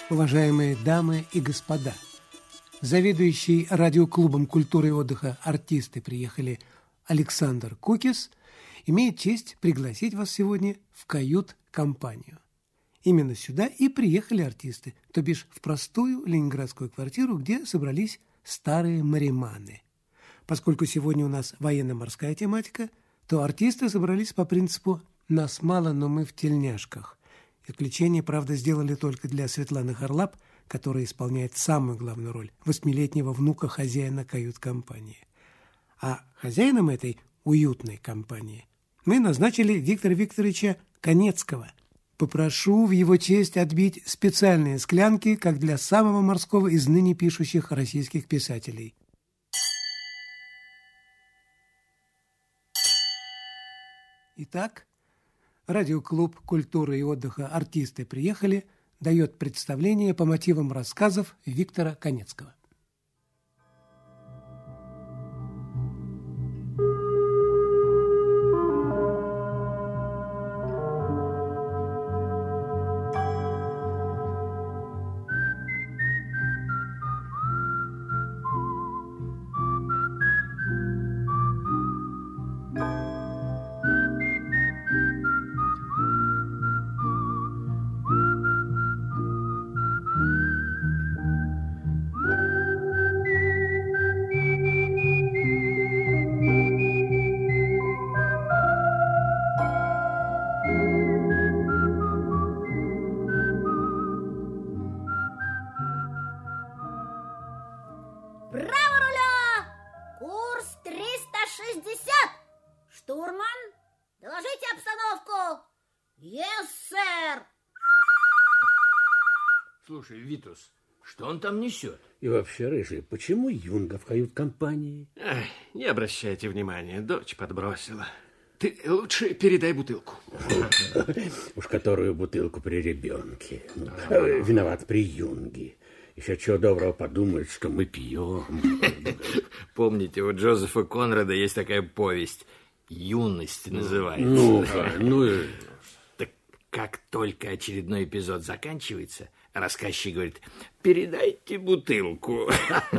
Уважаемые дамы и господа, заведующий радиоклубом культуры и отдыха артисты приехали Александр Кукис, имеет честь пригласить вас сегодня в кают-компанию. Именно сюда и приехали артисты, то бишь в простую ленинградскую квартиру, где собрались старые мариманы. Поскольку сегодня у нас военно-морская тематика, то артисты собрались по принципу «нас мало, но мы в тельняшках». Исключение, правда, сделали только для Светланы Харлап, которая исполняет самую главную роль – 8-летнего внука хозяина кают-компании. А хозяином этой уютной компании мы назначили Виктора Викторовича Канецкого. Попрошу в его честь отбить специальные склянки, как для самого морского из ныне пишущих российских писателей. Итак, радиоклуб культуры и отдыха «Артисты приехали» дает представление по мотивам рассказов Виктора Канецкого. Доложите обстановку. Yes, сэр. Слушай, Витус, что он там несет? И вообще, Рыжий, почему Юнга в кают-компании? Ай, не обращайте внимания, дочь подбросила. Ты лучше передай бутылку. Уж которую бутылку при ребенке. Виноват при Юнге. Еще чего доброго подумают, что мы пьем. Помните, у Джозефа Конрада есть такая повесть «Юность» называется. Так как только очередной эпизод заканчивается, рассказчик говорит: передайте бутылку.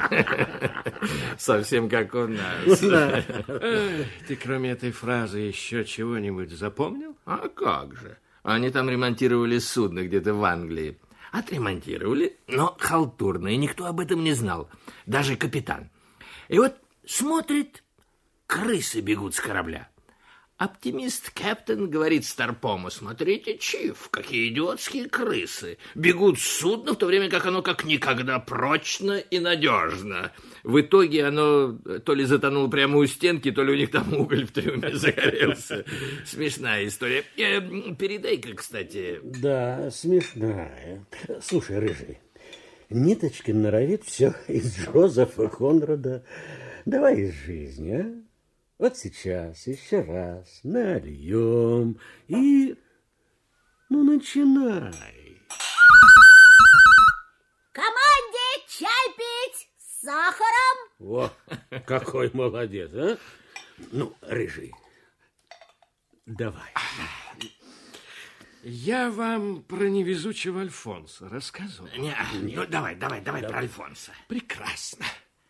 Совсем как у нас. Ты кроме этой фразы еще чего-нибудь запомнил? А как же? Они там ремонтировали судно где-то в Англии. Отремонтировали, но халтурно, и никто об этом не знал. Даже капитан. И вот смотрит, крысы бегут с корабля. Оптимист-капитан говорит Старпому: смотрите, Чиф, какие идиотские крысы. Бегут с судна, в то время как оно как никогда прочно и надежно. В итоге оно то ли затонуло прямо у стенки, то ли у них там уголь в трюме загорелся. Смешная история. Передай-ка, кстати. Да, смешная. Слушай, Рыжий, Ниточкин норовит все из Джозефа Конрада. Давай из жизни, а? Вот сейчас еще раз нальем и... Ну, начинай. Команде чай пить с сахаром. О, какой молодец, а? Ну, Рыжий, давай. Я вам про невезучего Альфонса рассказывал. Ну, давай про Альфонса. Прекрасно.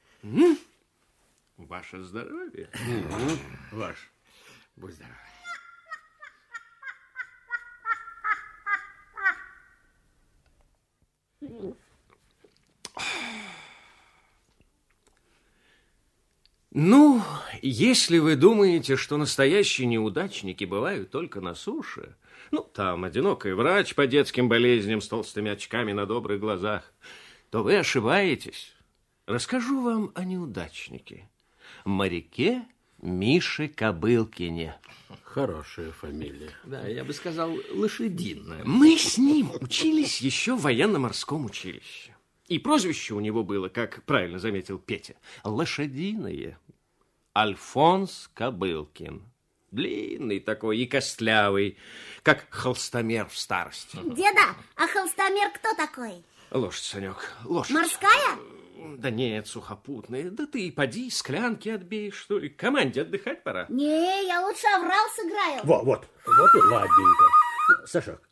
Ваше здоровье. Ваш. Будь здоров. Ну, если вы думаете, что настоящие неудачники бывают только на суше, ну, там одинокий врач по детским болезням с толстыми очками на добрых глазах, то вы ошибаетесь. Расскажу вам о неудачнике. Моряке Мише Кобылкине. Хорошая фамилия. Да, я бы сказал, лошадиная. Мы с ним учились еще в военно-морском училище. И прозвище у него было, как правильно заметил Петя, лошадиное. Альфонс Кобылкин. Длинный такой и костлявый, как холстомер в старости. Деда, а холстомер кто такой? Лошадь, Санек, лошадь. Морская? Да нет, сухопутная. Да ты поди, склянки отбей, что ли. Команде отдыхать пора. Не, я лучше оврал сыграю. Вот и ладненько. Сашок,